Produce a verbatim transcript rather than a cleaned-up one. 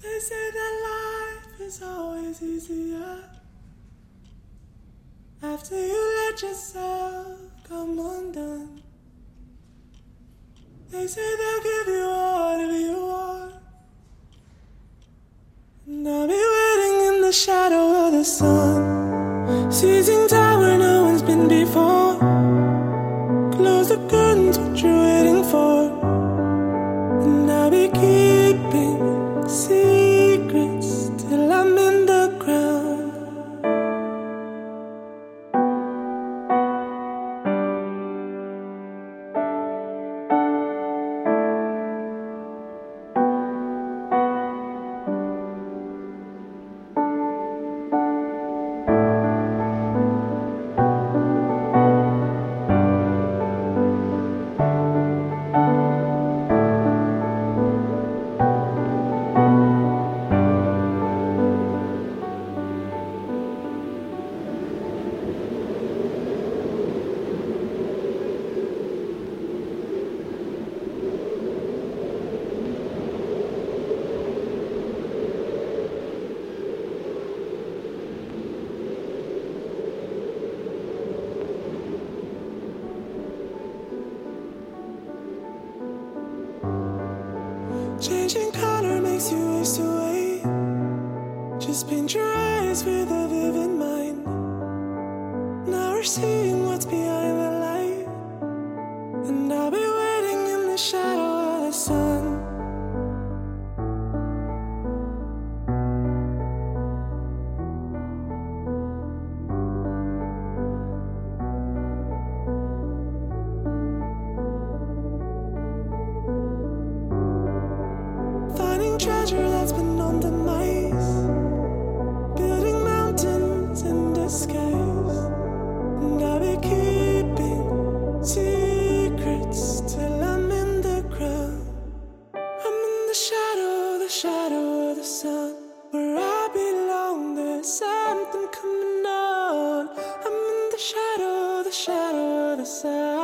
They say that life is always easier after you let yourself come undone. They say they'll give you whatever you want, and I'll be waiting in the shadow of the sun, seizing time where no one's been before. Close the curtains, what you're waiting for, and I'll be keeping secrets till I'm in the ground. Changing color makes you waste away. Just paint your eyes with a vivid mind. Now we're seeing what's behind the light, and I'll be waiting in the shadow of the sun. Treasure that's been on the mice, building mountains in disguise, and I'll be keeping secrets till I'm in the ground. I'm in the shadow, the shadow of the sun, where I belong. There's something coming on. I'm in the shadow, the shadow of the sun.